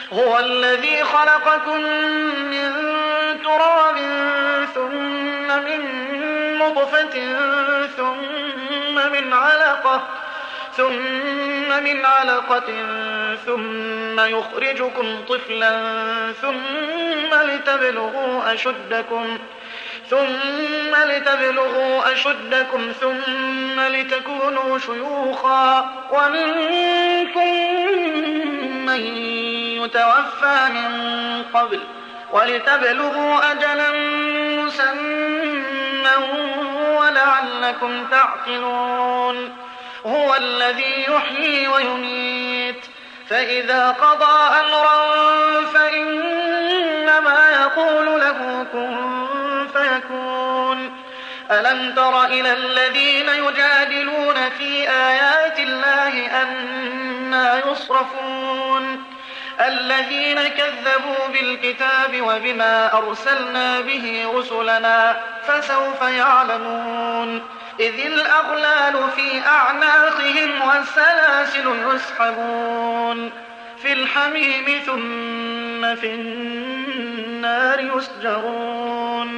هو الذي خلقكم من تراب ثم من نطفة ثم من علقة ثم يخرجكم طفلا ثم لتبلغوا أشدكم ثم لتكونوا شيوخا ومنكم من يتوفى من قبل ولتبلغوا أجلا مسمى ولعلكم تعقلون. هو الذي يحيي ويميت فإذا قضى أمرا فإنما يقول له كن فيكون. ألم تر إلى الذين يجادلون في آيات الله أنى يصرفون الذين كذبوا بالكتاب وبما أرسلنا به رسلنا فسوف يعلمون إذ الأغلال في أعناقهم والسلاسل يسحبون في الحميم ثم في النار يسجرون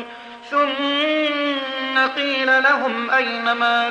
ثم قيل لهم أين ما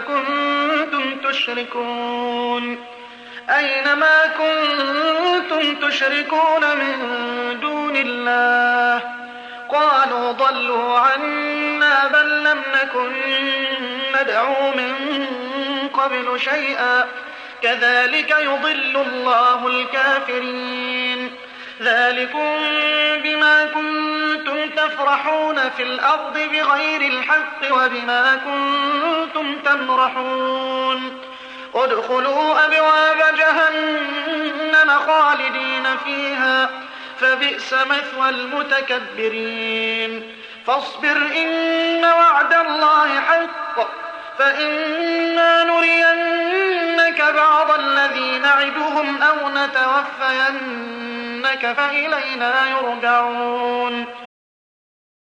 كنتم تشركون من دون الله قالوا ضلوا عنا بل لم نكن ندعو من قبل شيئا كذلك يضل الله الكافرين. ذلكم بما كنتم تفرحون في الأرض بغير الحق وبما كنتم تمرحون. ادخلوا أبواب جهنم خالدين فيها فبئس مثوى المتكبرين. فاصبر إن وعد الله حق فإنا نرينك بعض الذي نعدهم أو نتوفينك فإلينا يرجعون.